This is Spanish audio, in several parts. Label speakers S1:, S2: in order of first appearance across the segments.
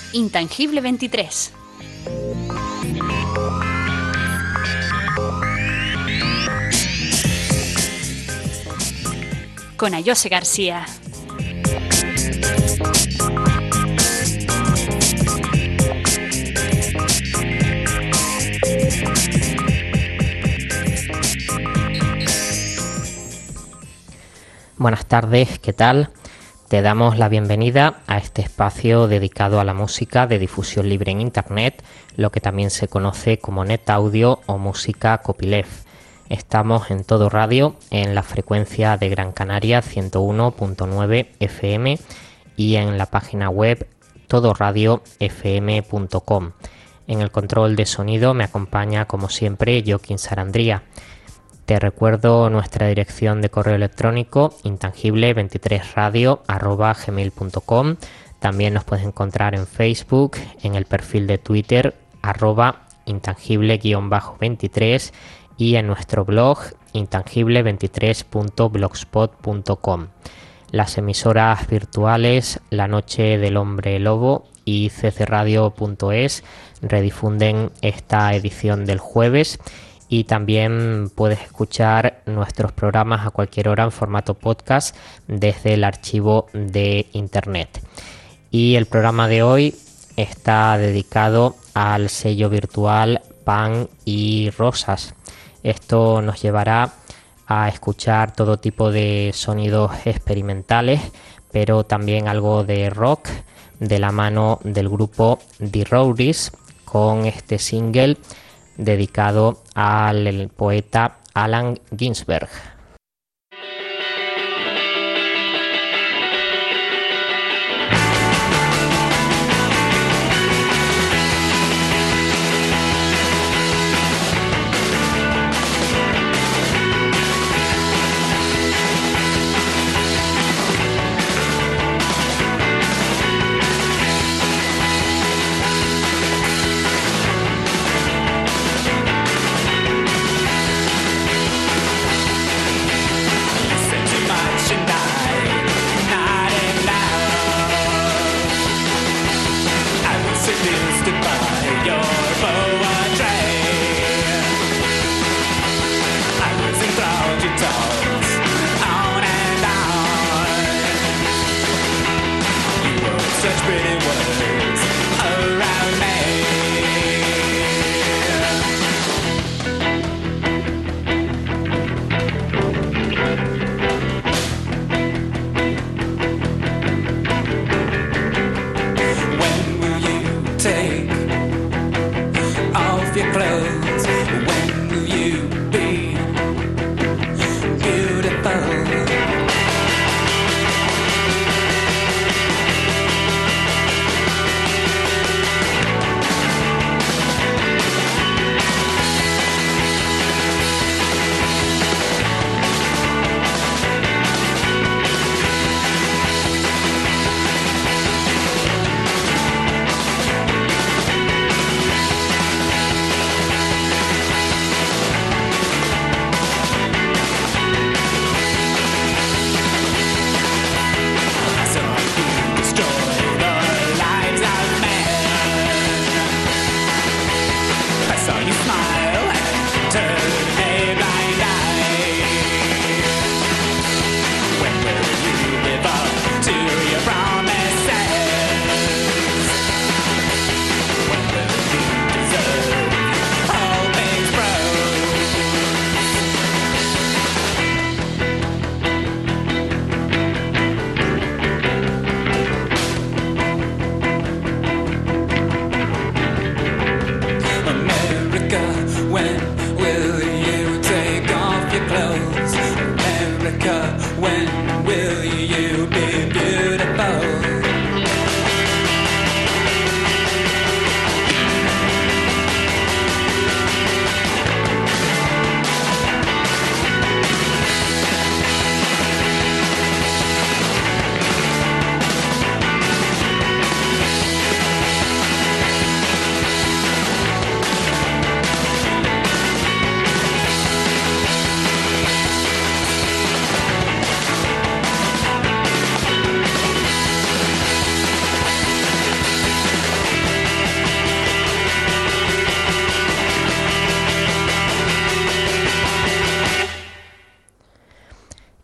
S1: Intangible 23. Con Ayose García.
S2: Buenas tardes, ¿qué tal? Te damos la bienvenida a este espacio dedicado a la música de difusión libre en Internet, lo que también se conoce como Net Audio o música copyleft. Estamos en Todo Radio, en la frecuencia de Gran Canaria 101.9 FM y en la página web todoradiofm.com. En el control de sonido me acompaña, como siempre, Joaquín Sarandría. Te recuerdo nuestra dirección de correo electrónico intangible23radio@gmail.com. También nos puedes encontrar en Facebook, en el perfil de Twitter @intangible_23 y en nuestro blog intangible23.blogspot.com. Las emisoras virtuales La Noche del Hombre Lobo y ccradio.es redifunden esta edición del jueves. Y también puedes escuchar nuestros programas a cualquier hora en formato podcast desde el archivo de Internet. Y el programa de hoy está dedicado al sello virtual Pan y Rosas. Esto nos llevará a escuchar todo tipo de sonidos experimentales, pero también algo de rock de la mano del grupo The Roadies con este single dedicado al poeta Allen Ginsberg.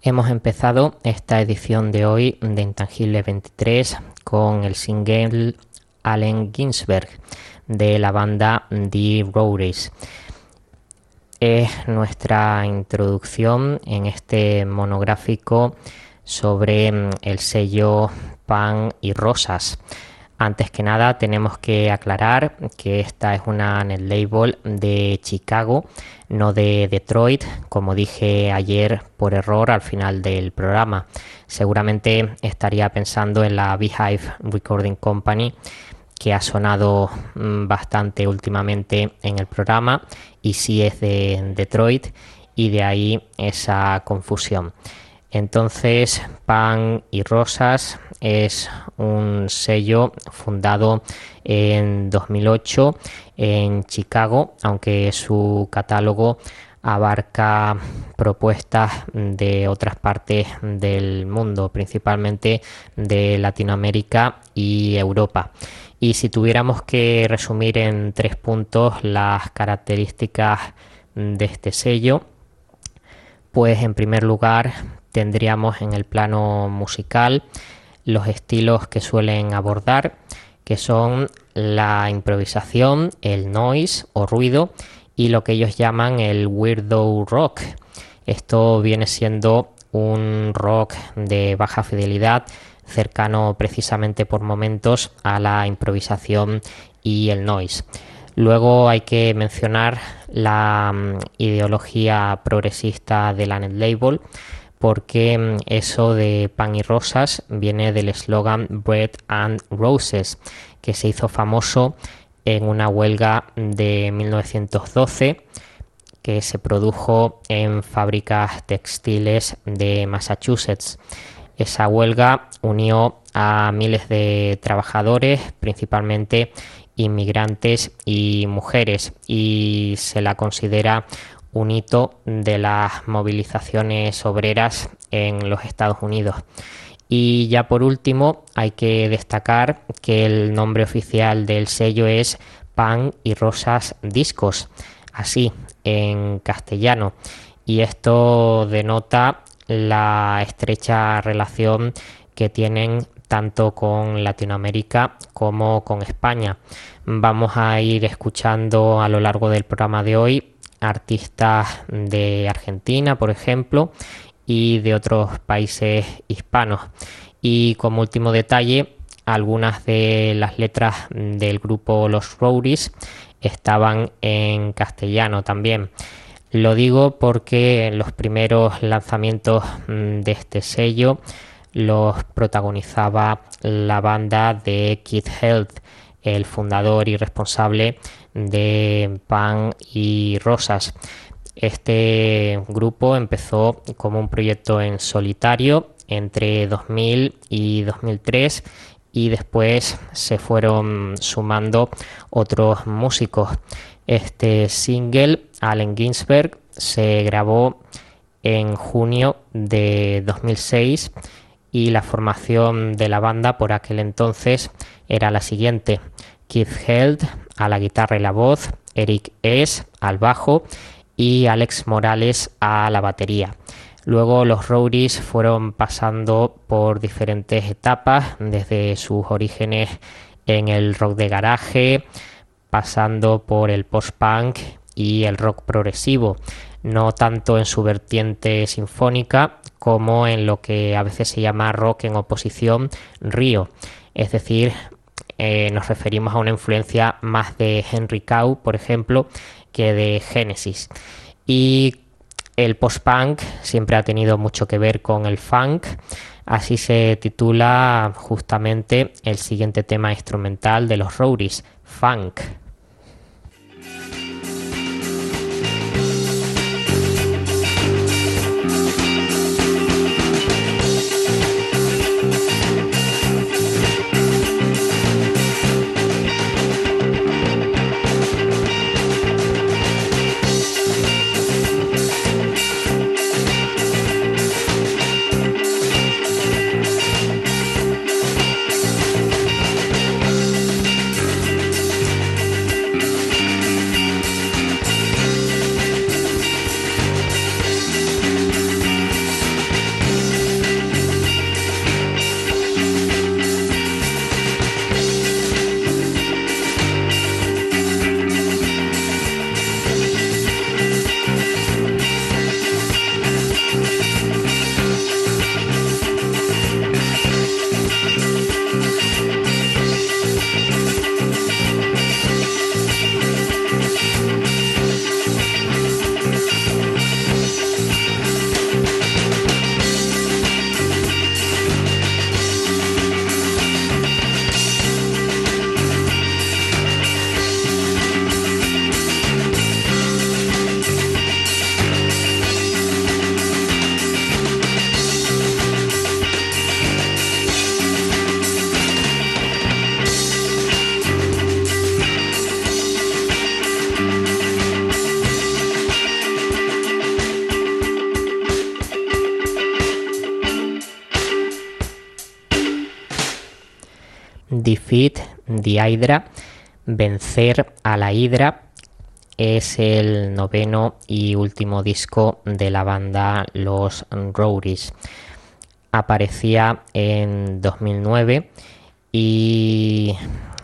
S2: Hemos empezado esta edición de hoy de Intangible 23 con el single Allen Ginsberg de la banda The Roadies. Es nuestra introducción en este monográfico sobre el sello Pan y Rosas. Antes que nada tenemos que aclarar que esta es una netlabel de Chicago, no de Detroit, como dije ayer por error al final del programa. Seguramente estaría pensando en la Beehive Recording Company, que ha sonado bastante últimamente en el programa y sí es de Detroit, y de ahí esa confusión. Entonces, Pan y Rosas es un sello fundado en 2008 en Chicago, aunque su catálogo abarca propuestas de otras partes del mundo, principalmente de Latinoamérica y Europa. Y si tuviéramos que resumir en 3 puntos las características de este sello, pues en primer lugar tendríamos en el plano musical los estilos que suelen abordar, que son la improvisación, el noise o ruido y lo que ellos llaman el weirdo rock. Esto viene siendo un rock de baja fidelidad, cercano precisamente por momentos a la improvisación y el noise. Luego hay que mencionar la ideología progresista de la netlabel, porque eso de Pan y Rosas viene del eslogan Bread and Roses, que se hizo famoso en una huelga de 1912 que se produjo en fábricas textiles de Massachusetts. Esa huelga unió a miles de trabajadores, principalmente inmigrantes y mujeres, y se la considera un hito de las movilizaciones obreras en los Estados Unidos. Y ya por último hay que destacar que el nombre oficial del sello es Pan y Rosas Discos, así en castellano, y esto denota la estrecha relación que tienen tanto con Latinoamérica como con España. Vamos a ir escuchando a lo largo del programa de hoy artistas de Argentina, por ejemplo, y de otros países hispanos. Y como último detalle, algunas de las letras del grupo Los Roadies estaban en castellano también. Lo digo porque los primeros lanzamientos de este sello los protagonizaba la banda de Keith Health, el fundador y responsable de Pan y Rosas. Este grupo empezó como un proyecto en solitario entre 2000 y 2003 y después se fueron sumando otros músicos. Este single, Allen Ginsberg, se grabó en junio de 2006 y la formación de la banda por aquel entonces era la siguiente: Keith Health a la guitarra y la voz, Eric S. al bajo y Alex Morales a la batería. Luego los Roadies fueron pasando por diferentes etapas, desde sus orígenes en el rock de garaje, pasando por el post-punk y el rock progresivo, no tanto en su vertiente sinfónica como en lo que a veces se llama rock en oposición río, es decir, nos referimos a una influencia más de Henry Cow, por ejemplo, que de Genesis. Y el post-punk siempre ha tenido mucho que ver con el funk, así se titula justamente el siguiente tema instrumental de los Roadies, Funk. Defeat the Hydra, Vencer a la Hidra, es el noveno y último disco de la banda Los Roadies. Aparecía en 2009 y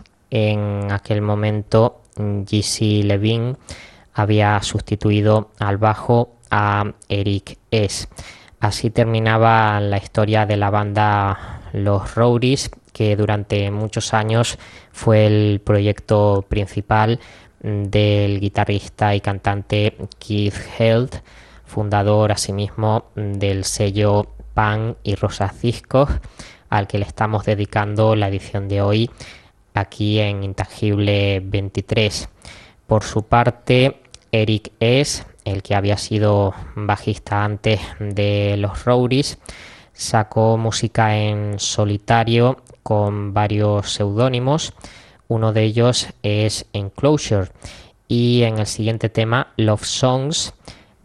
S2: en aquel momento Jesse Levine había sustituido al bajo a Eric S. Así terminaba la historia de la banda Los Roadies, que durante muchos años fue el proyecto principal del guitarrista y cantante Keith Heald, fundador asimismo del sello Pan y Rosas Discos, al que le estamos dedicando la edición de hoy aquí en Intangible 23. Por su parte, Eric S., el que había sido bajista antes de los Roadies, sacó música en solitario con varios seudónimos. Uno de ellos es Enclosure, y en el siguiente tema, Love Songs,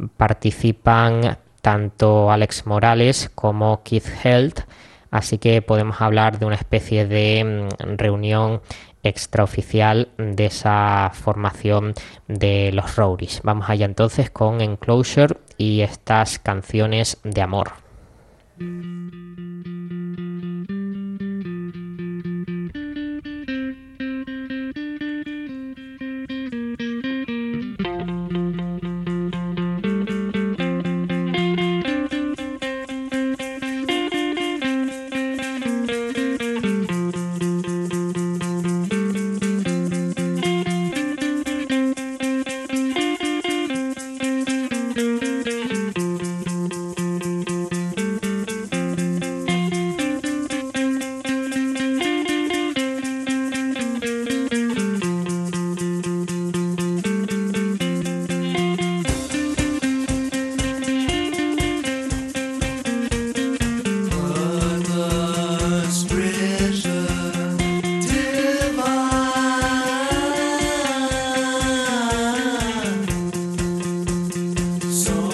S2: participan tanto Alex Morales como Keith Heald, así que podemos hablar de una especie de reunión extraoficial de esa formación de los Roadies. Vamos allá entonces con Enclosure y estas canciones de amor.
S3: So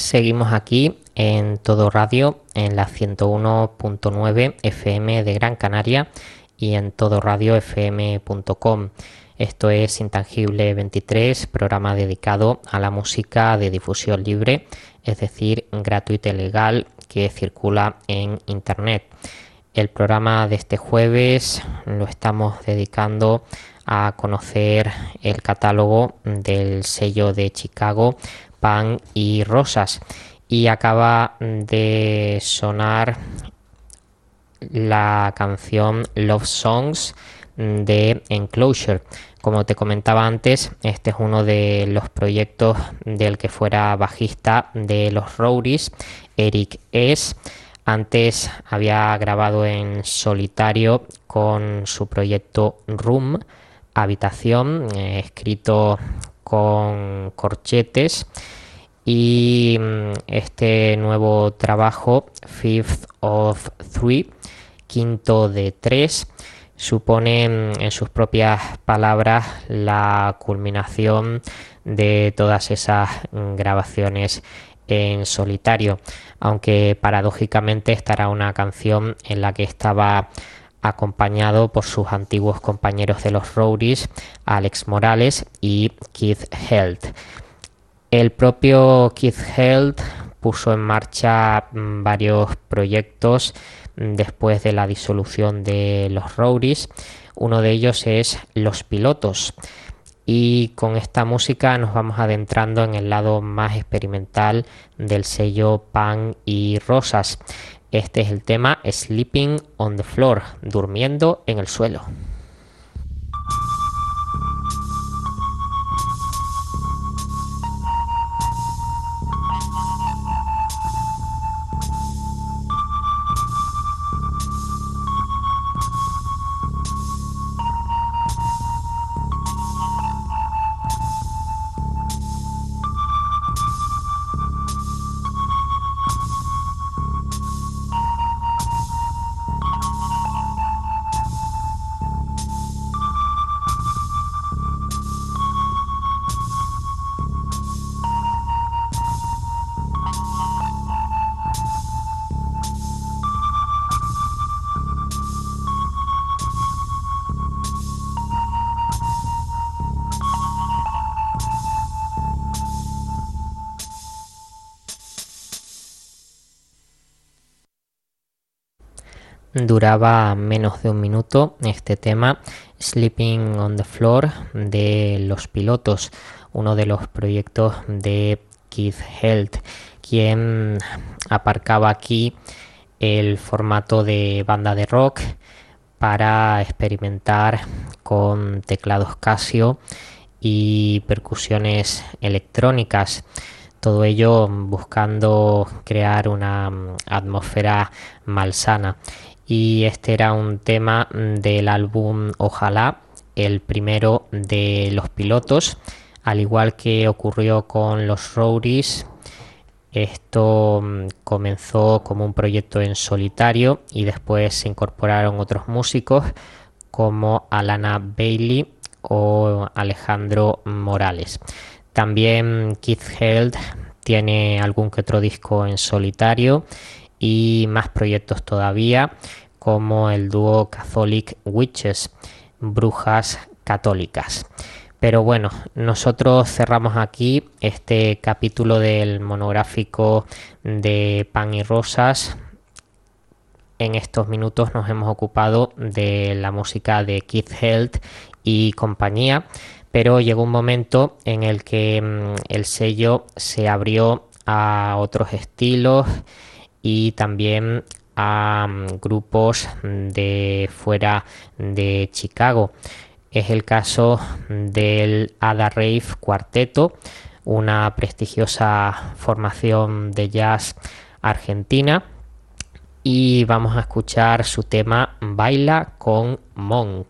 S2: Seguimos aquí en Todo Radio, en la 101.9 FM de Gran Canaria y en todoradiofm.com. Esto es Intangible 23, programa dedicado a la música de difusión libre, es decir, gratuita y legal, que circula en Internet. El programa de este jueves lo estamos dedicando a conocer el catálogo del sello de Chicago, Pan y Rosas, y acaba de sonar la canción Love Songs de Enclosure. Como te comentaba antes, este es uno de los proyectos del que fuera bajista de los Roadies, Eric S. Antes había grabado en solitario con su proyecto Room, Habitación, escrito con corchetes, y este nuevo trabajo, Fifth of Three, quinto de tres, supone en sus propias palabras la culminación de todas esas grabaciones en solitario, aunque paradójicamente esta era una canción en la que estaba acompañado por sus antiguos compañeros de los Roadies, Alex Morales y Keith Held. El propio Keith Held puso en marcha varios proyectos después de la disolución de los Roadies. Uno de ellos es Los Pilotos. Y con esta música nos vamos adentrando en el lado más experimental del sello Pan y Rosas. Este es el tema Sleeping on the Floor, durmiendo en el suelo. Duraba menos de un minuto este tema, Sleeping on the Floor, de Los Pilotos, uno de los proyectos de Keith Held, quien aparcaba aquí el formato de banda de rock para experimentar con teclados Casio y percusiones electrónicas. Todo ello buscando crear una atmósfera malsana. Y este era un tema del álbum Ojalá, el primero de Los Pilotos. Al igual que ocurrió con los Roadies, esto comenzó como un proyecto en solitario y después se incorporaron otros músicos como Alana Bailey o Alejandro Morales. También Keith Held tiene algún que otro disco en solitario y más proyectos todavía, como el dúo Catholic Witches, brujas católicas. Pero bueno, nosotros cerramos aquí este capítulo del monográfico de Pan y Rosas. En estos minutos nos hemos ocupado de la música de Keith Held y compañía, pero llegó un momento en el que el sello se abrió a otros estilos y también a grupos de fuera de Chicago. Es el caso del Ada Rave Cuarteto, una prestigiosa formación de jazz argentina, y vamos a escuchar su tema Baila con Monk.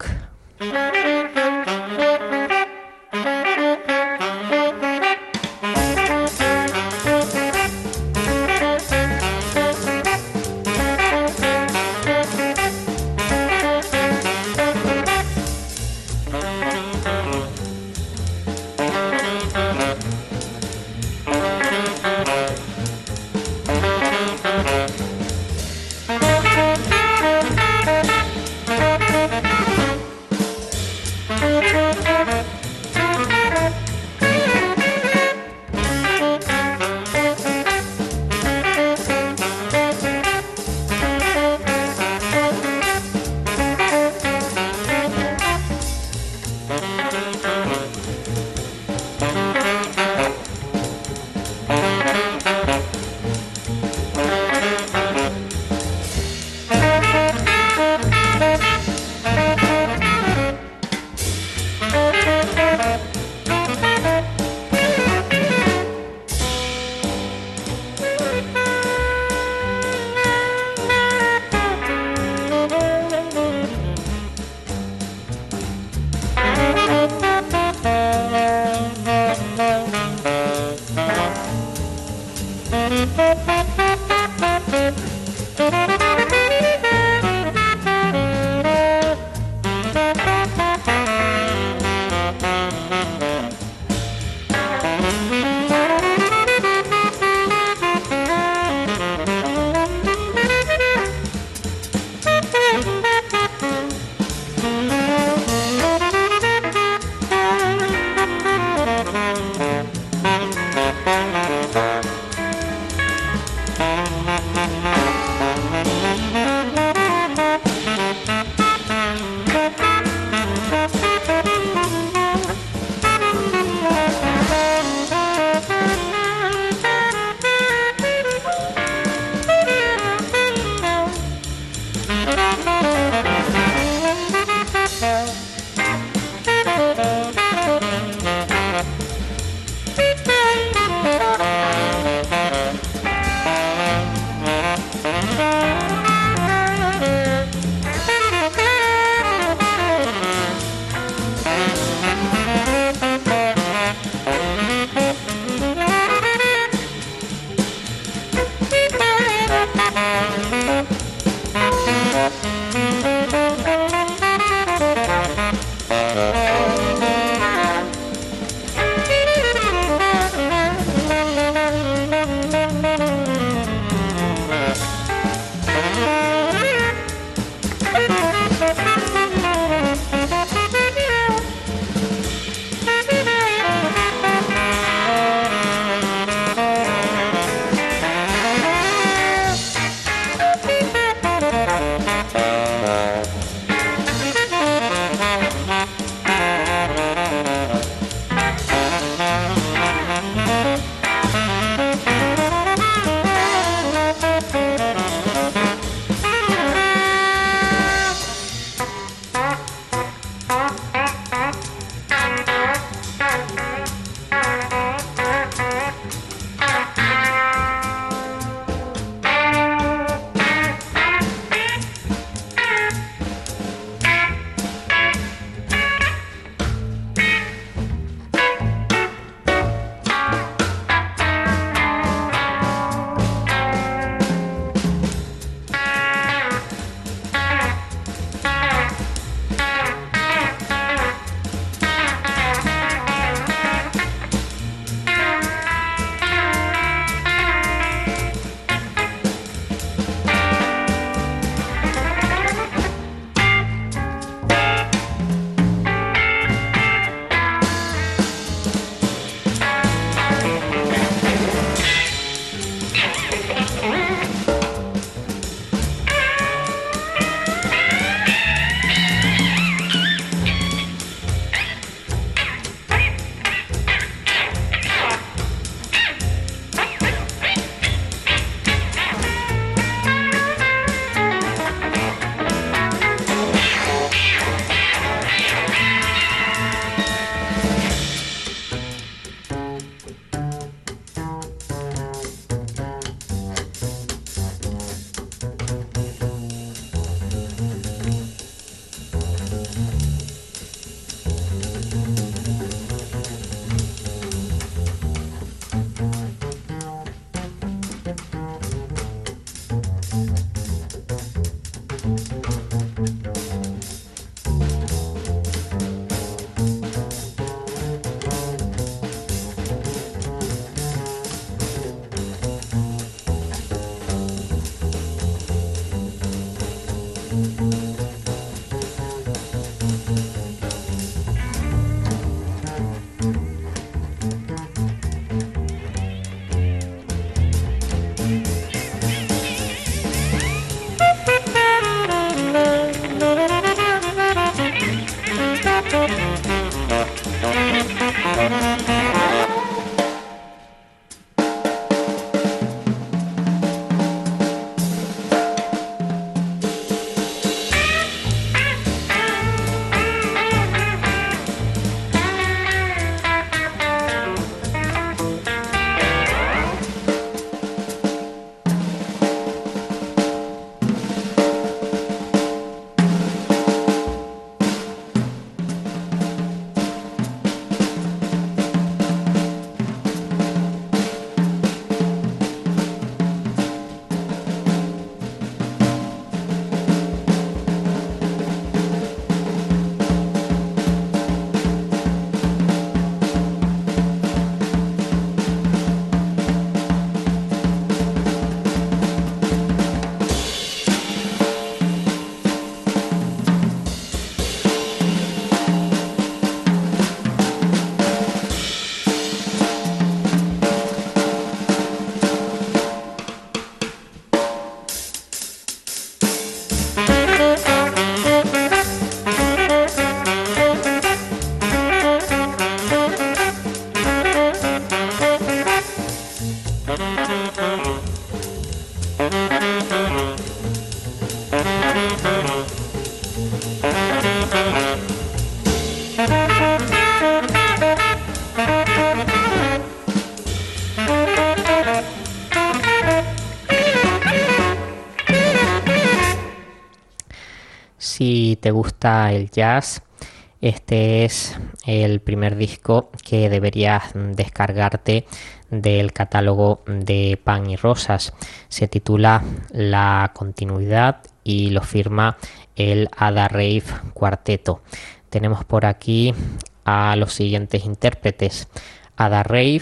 S2: Si te gusta el jazz, este es el primer disco que deberías descargarte del catálogo de Pan y Rosas. Se titula La Continuidad y lo firma el Ada Rave Cuarteto. Tenemos por aquí a los siguientes intérpretes: Ada Rave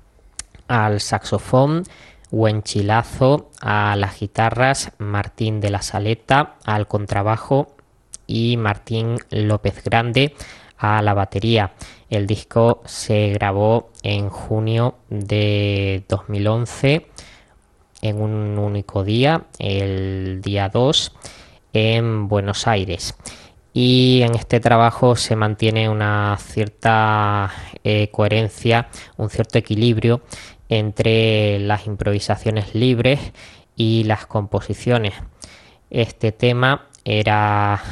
S2: al saxofón, Huenchilazo a las guitarras, Martín de la Saleta al contrabajo y Martín López Grande a la batería. El disco se grabó en junio de 2011 en un único día, el día 2, en Buenos Aires. Y en este trabajo se mantiene una cierta coherencia, un cierto equilibrio entre las improvisaciones libres y las composiciones. Este tema era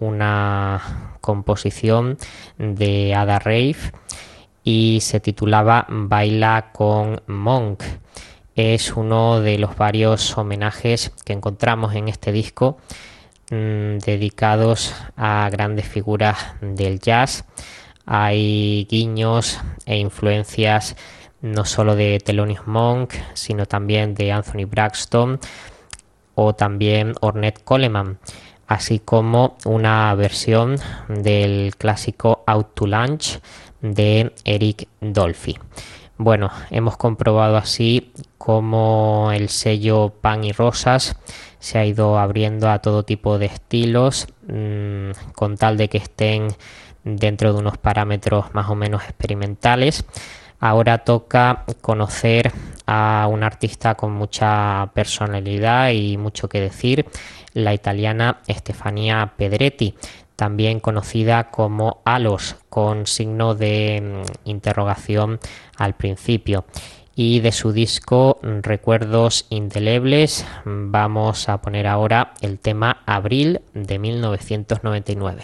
S2: una composición de Ada Rave y se titulaba Baila con Monk. Es uno de los varios homenajes que encontramos en este disco dedicados a grandes figuras del jazz. Hay guiños e influencias no solo de Thelonious Monk, sino también de Anthony Braxton o también Ornette Coleman, así como una versión del clásico Out to Lunch de Eric Dolphy. Bueno, hemos comprobado así cómo el sello Pan y Rosas se ha ido abriendo a todo tipo de estilos, con tal de que estén dentro de unos parámetros más o menos experimentales. Ahora toca conocer a una artista con mucha personalidad y mucho que decir, la italiana Stefania Pedretti, también conocida como Alos, con signo de interrogación al principio. Y de su disco Recuerdos Indelebles vamos a poner ahora el tema Abril de 1999.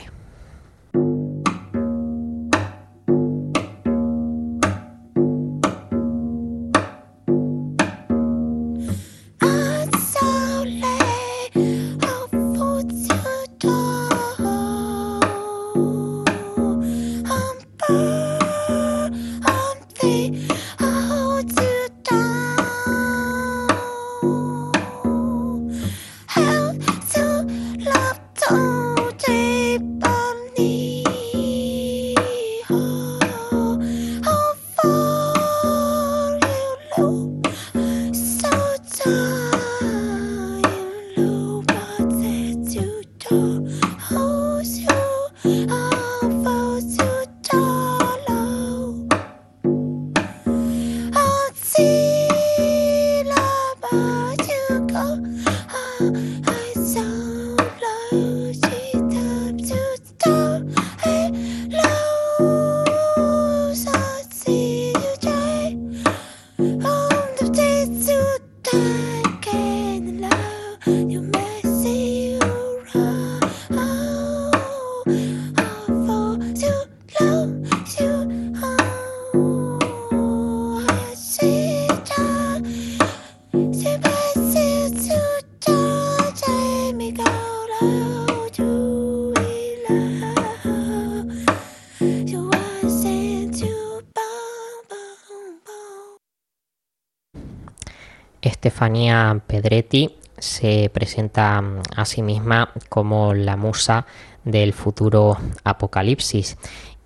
S2: Stefania Pedretti se presenta a sí misma como la musa del futuro apocalipsis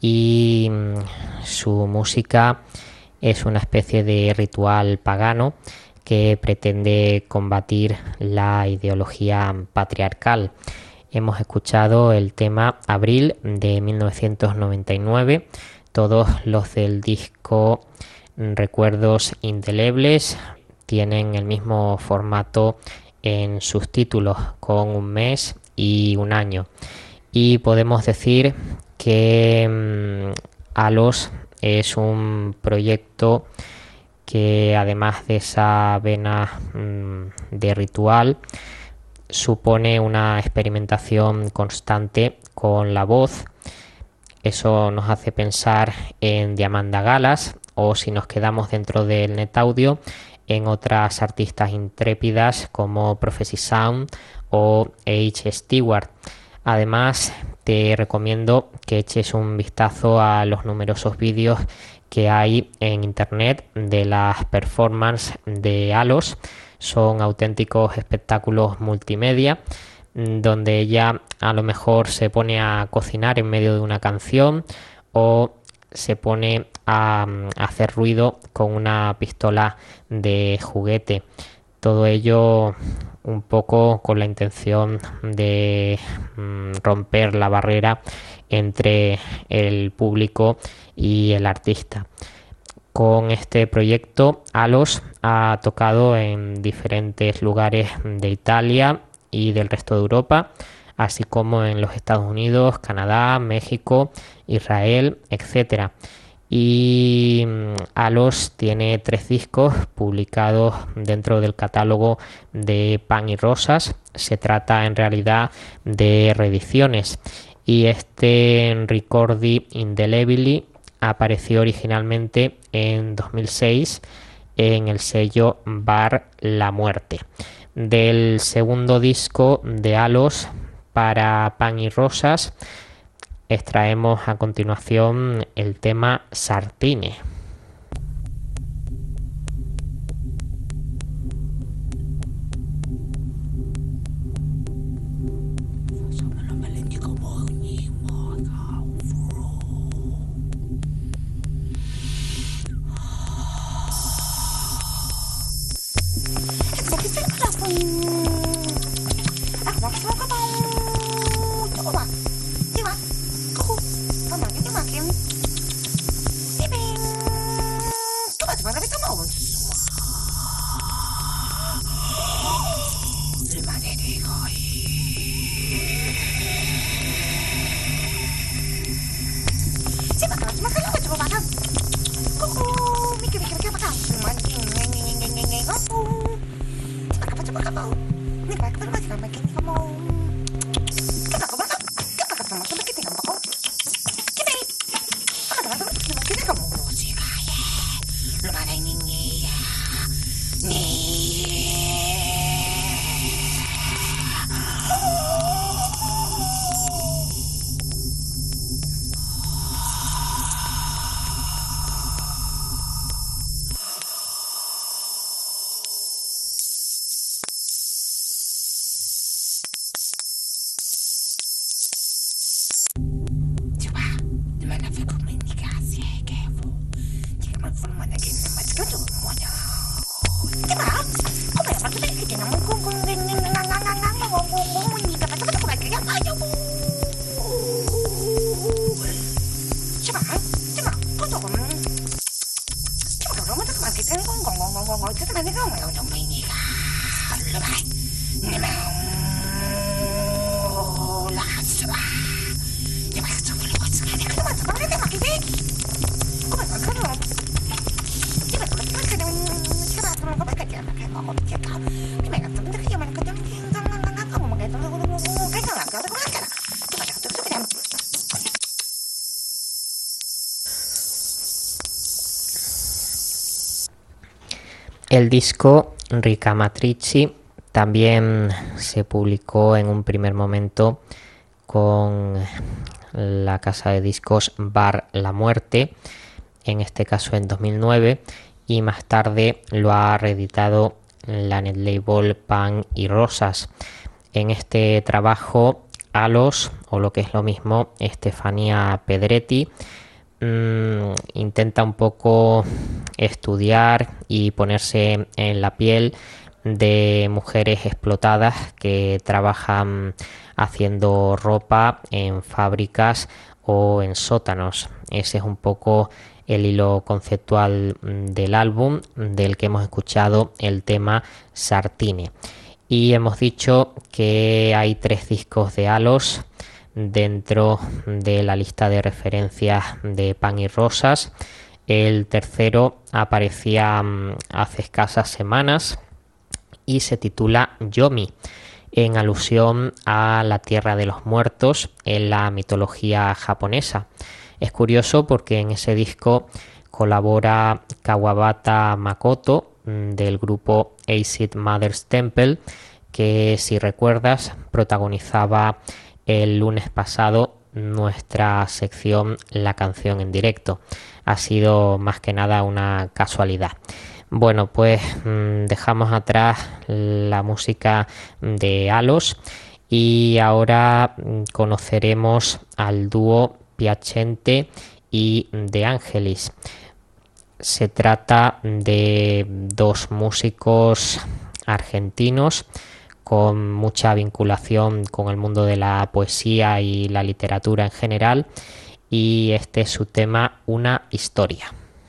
S2: y su música es una especie de ritual pagano que pretende combatir la ideología patriarcal. Hemos escuchado el tema Abril de 1999, todos los del disco Recuerdos Indelebles tienen el mismo formato en sus títulos, con un mes y un año. Y podemos decir que Alos es un proyecto que, además de esa vena de ritual, supone una experimentación constante con la voz. Eso nos hace pensar en Diamanda Galas, o si nos quedamos dentro del net audio, en otras artistas intrépidas como Prophecy Sound o H. Stewart. Además, te recomiendo que eches un vistazo a los numerosos vídeos que hay en internet de las performances de Alos. Son auténticos espectáculos multimedia donde ella a lo mejor se pone a cocinar en medio de una canción o se pone a hacer ruido con una pistola de juguete. Todo ello un poco con la intención de romper la barrera entre el público y el artista. Con este proyecto, Alos ha tocado en diferentes lugares de Italia y del resto de Europa, así como en los Estados Unidos, Canadá, México, Israel, etc. Y Alos tiene 3 discos publicados dentro del catálogo de Pan y Rosas. Se trata en realidad de reediciones, y este Ricordi Indelebili apareció originalmente en 2006 en el sello Bar La Muerte. Del segundo disco de Alos, Para Pan y Rosas, extraemos a continuación el tema Sartine. El disco Ricamatricci también se publicó en un primer momento con la casa de discos Bar La Muerte, en este caso en 2009, y más tarde lo ha reeditado la netlabel Pan y Rosas. En este trabajo, Alos, o lo que es lo mismo, Stefania Pedretti, intenta un poco estudiar y ponerse en la piel de mujeres explotadas que trabajan haciendo ropa en fábricas o en sótanos. Ese es un poco el hilo conceptual del álbum, del que hemos escuchado el tema Sartine. Y hemos dicho que hay 3 discos de Alos dentro de la lista de referencias de Pan y Rosas. El tercero aparecía hace escasas semanas y se titula Yomi, en alusión a la tierra de los muertos en la mitología japonesa. Es curioso porque en ese disco colabora Kawabata Makoto del grupo Acid Mother's Temple, que, si recuerdas, protagonizaba el lunes pasado nuestra sección La canción en directo. Ha sido más que nada una casualidad. Bueno, pues dejamos atrás la música de Alos y ahora conoceremos al dúo Piacente y De Angelis. Se trata de dos músicos argentinos con mucha vinculación con el mundo de la poesía y la literatura en general, y este es su tema, Una historia.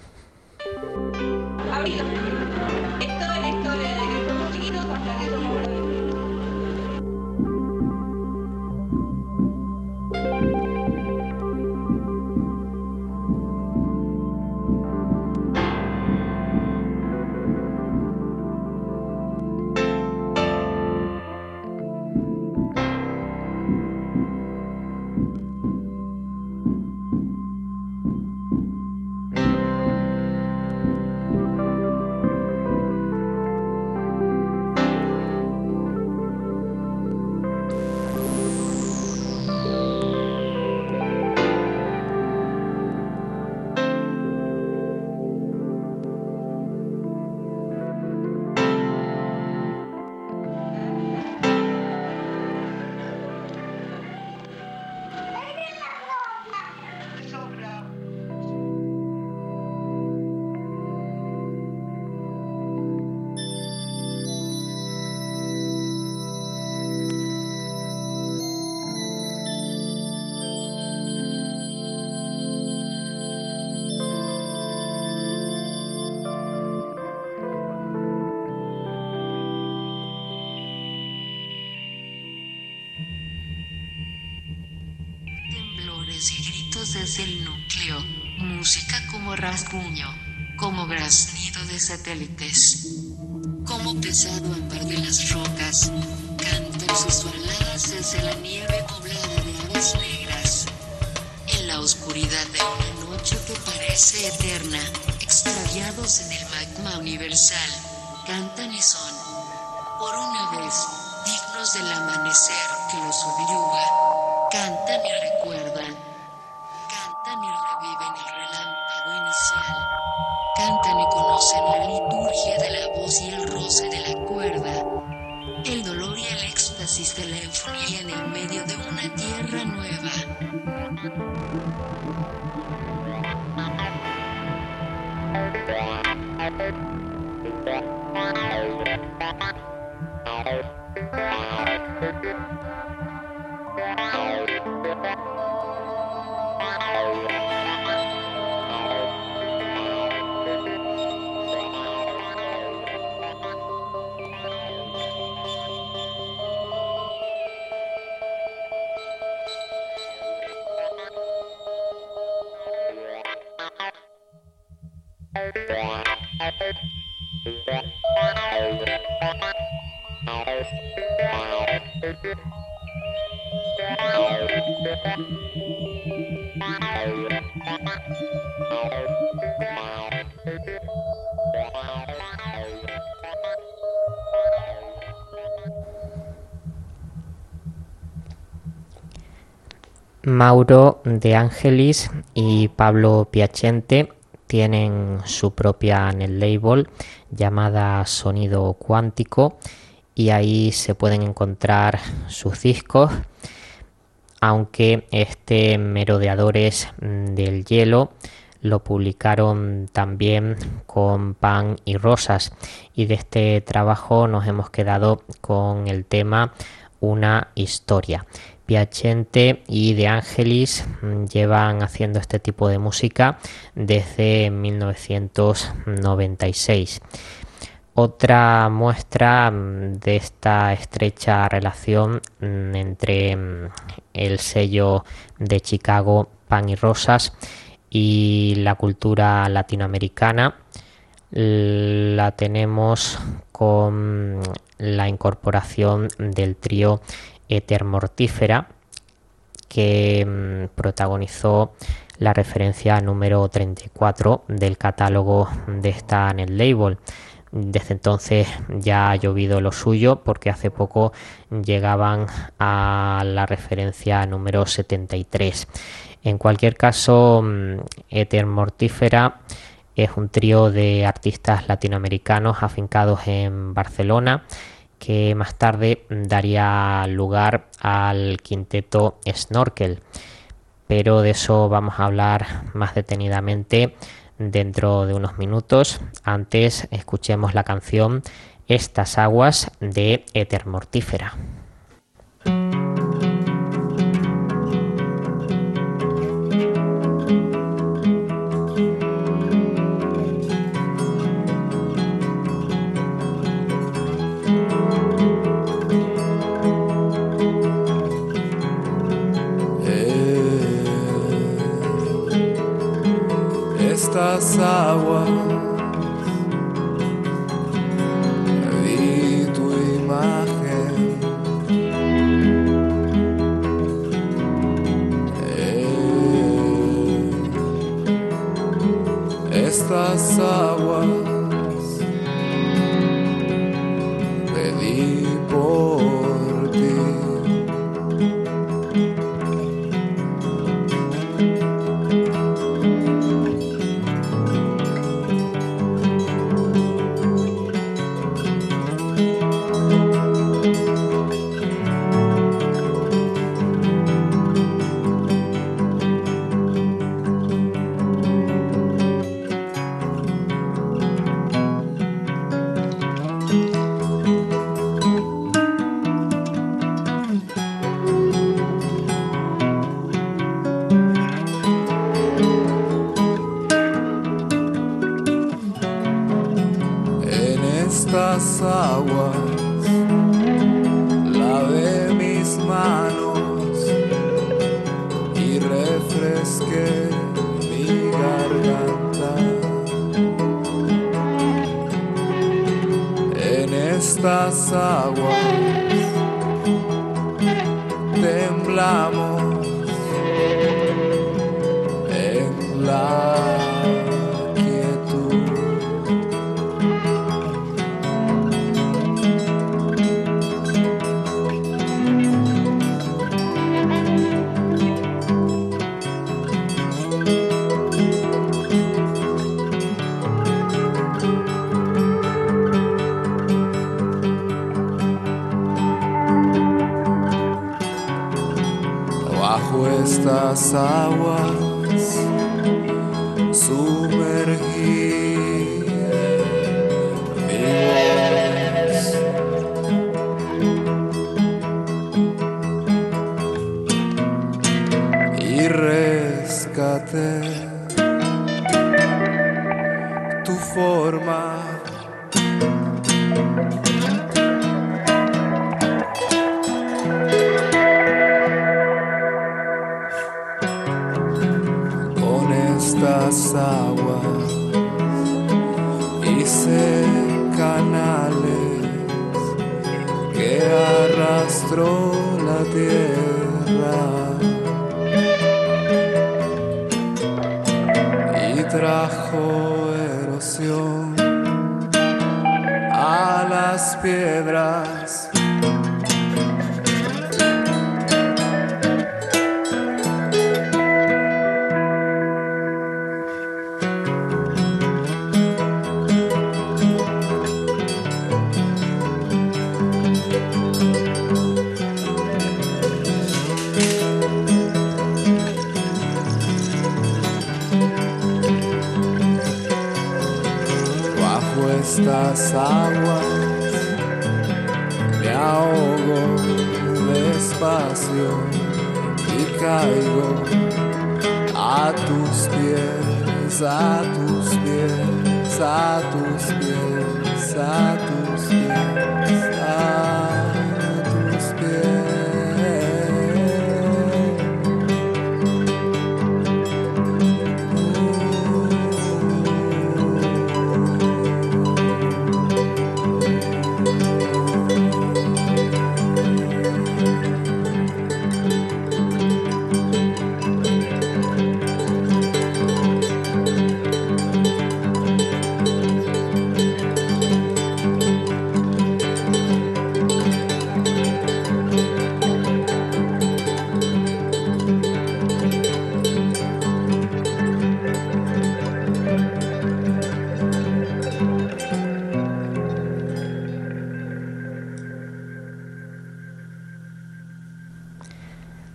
S3: Y gritos desde el núcleo, música como rasguño, como graznido de satélites, como pesado ámbar de las rocas, cantan sus baladas desde la nieve poblada de aves negras, en la oscuridad de una noche que parece eterna, extraviados en el magma universal, cantan y son, por una vez, dignos del amanecer que los subyuga, cantan y recuerdan. Cantan y reviven el relámpago inicial. Cantan y conocen la liturgia de la voz y el roce de la cuerda. El dolor y el éxtasis de la eufonía en el medio de una tierra nueva.
S2: Mauro De Angelis y Pablo Piacente tienen su propia netlabel llamada Sonido Cuántico, y ahí se pueden encontrar sus discos, aunque este Merodeadores del Hielo lo publicaron también con Pan y Rosas, y de este trabajo nos hemos quedado con el tema Una historia. Piacente y De Angelis llevan haciendo este tipo de música desde 1996. Otra muestra de esta estrecha relación entre el sello de Chicago Pan y Rosas y la cultura latinoamericana la tenemos con la incorporación del trío Éter Mortífera, que protagonizó la referencia número 34 del catálogo de esta netlabel. Desde entonces ya ha llovido lo suyo, porque hace poco llegaban a la referencia número 73. En cualquier caso, Ether Mortífera es un trío de artistas latinoamericanos afincados en Barcelona, que más tarde daría lugar al quinteto Snorkel, pero de eso vamos a hablar más detenidamente dentro de unos minutos. Antes escuchemos la canción Estas aguas de Ether Mortífera.
S4: Estas aguas, vi tu imagen, estas aguas, pedí por ti. Estas aguas, lavé mis manos y refresqué mi garganta. En estas aguas temblamos en la estas aguas sumergí mi voz y rescaté tu forma. Estas aguas hice canales que arrastró la tierra y trajo erosión a las piedras. Estas aguas me ahogo despacio y caigo a tus pies, a tus pies, a tus pies, a tus pies, a tus pies.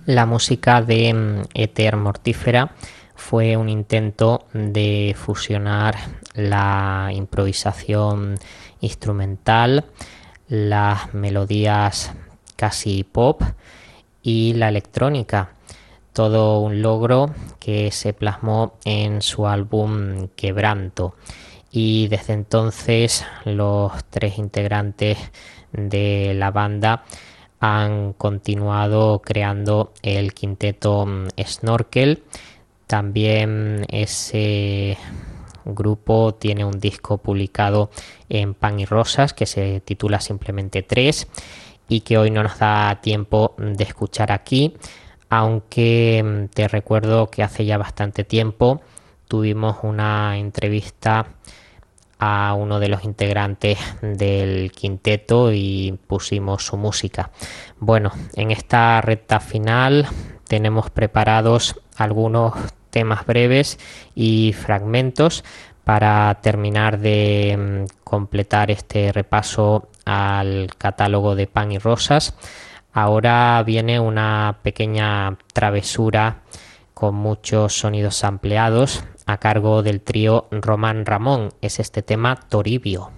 S2: La música de Ether Mortífera fue un intento de fusionar la improvisación instrumental, las melodías casi pop y la electrónica. Todo un logro que se plasmó en su álbum Quebranto. Y desde entonces los tres integrantes de la banda han continuado creando el quinteto Snorkel. También ese grupo tiene un disco publicado en Pan y Rosas que se titula simplemente 3 y que hoy no nos da tiempo de escuchar aquí, aunque te recuerdo que hace ya bastante tiempo tuvimos una entrevista a uno de los integrantes del quinteto y pusimos su música. Bueno, en esta recta final tenemos preparados algunos temas breves y fragmentos para terminar de completar este repaso al catálogo de Pan y Rosas. Ahora viene una pequeña travesura con muchos sonidos ampliados a cargo del trío Román Ramón. Es este tema Toribio.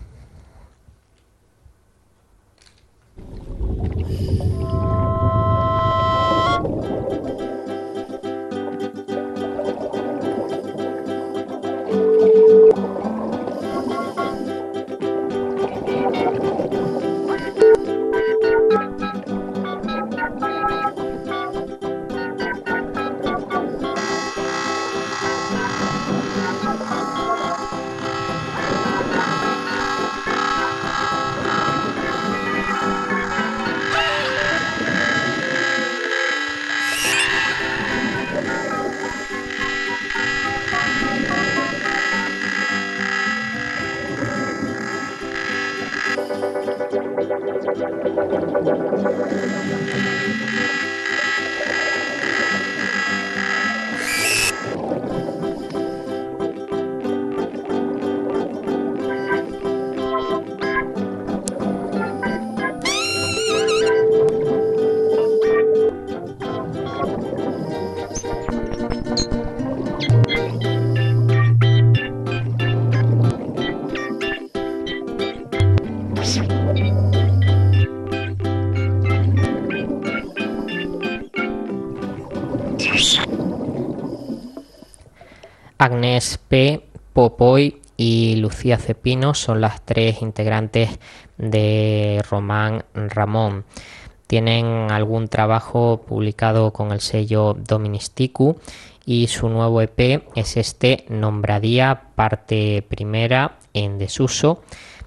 S2: Agnes P., Popoy y Lucía Cepino son las tres integrantes de Román Ramón. Tienen algún trabajo publicado con el sello Doministicu y su nuevo EP es este Nombradía parte primera en desuso,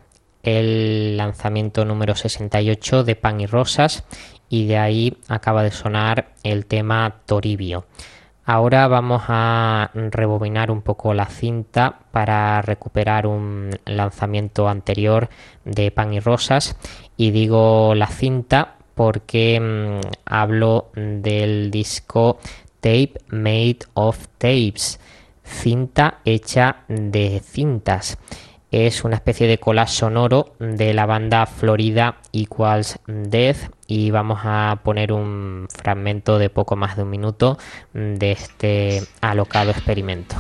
S2: el lanzamiento número 68 de Pan y Rosas, y de ahí acaba de sonar el tema Toribio. Ahora vamos a rebobinar un poco la cinta para recuperar un lanzamiento anterior de Pan y Rosas, y digo la cinta porque hablo del disco Tape Made of Tapes, cinta hecha de cintas. Es una especie de collage sonoro de la banda Florida Equals Death y vamos a poner un fragmento de poco más de un minuto de este alocado experimento.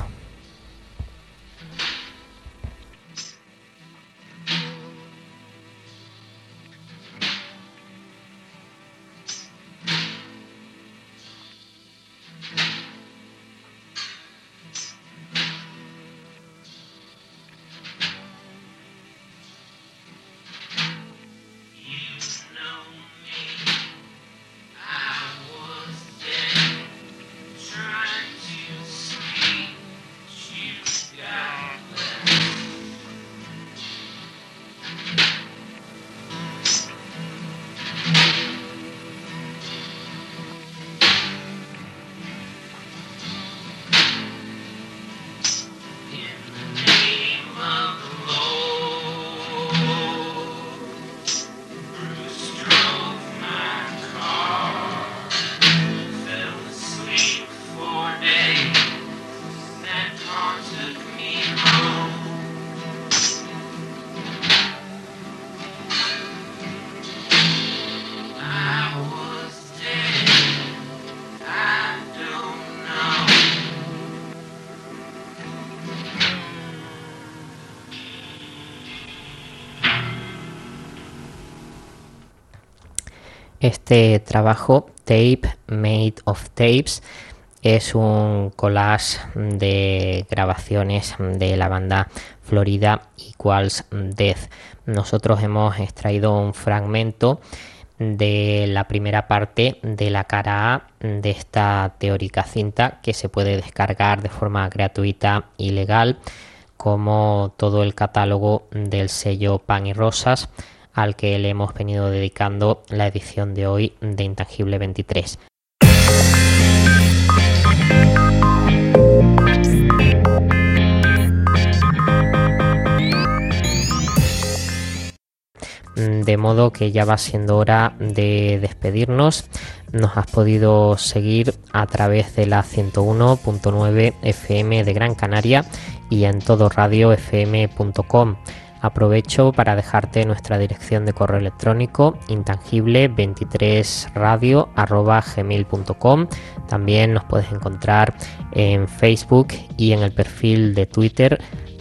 S2: Este trabajo, Tape Made of Tapes, es un collage de grabaciones de la banda Florida Equals Death. Nosotros hemos extraído un fragmento de la primera parte de la cara A de esta teórica cinta, que se puede descargar de forma gratuita y legal, como todo el catálogo del sello Pan y Rosas, al que le hemos venido dedicando la edición de hoy de Intangible 23. De modo que ya va siendo hora de despedirnos. Nos has podido seguir a través de la 101.9 FM de Gran Canaria y en todoradiofm.com. Aprovecho para dejarte nuestra dirección de correo electrónico intangible23radio@gmail.com. También nos puedes encontrar en Facebook y en el perfil de Twitter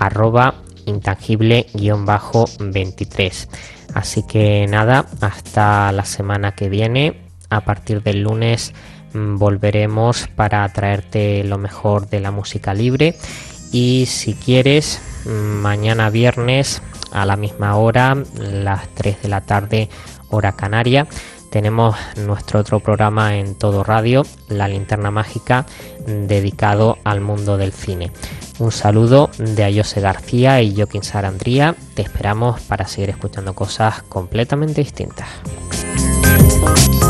S2: @intangible_23. Así que nada, hasta la semana que viene. A partir del lunes volveremos para traerte lo mejor de la música libre, y si quieres, mañana viernes a la misma hora, las 3 de la tarde, hora canaria, tenemos nuestro otro programa en Todo Radio, La Linterna Mágica, dedicado al mundo del cine. Un saludo de Ayose García y Joaquín Sarandría. Te esperamos para seguir escuchando cosas completamente distintas.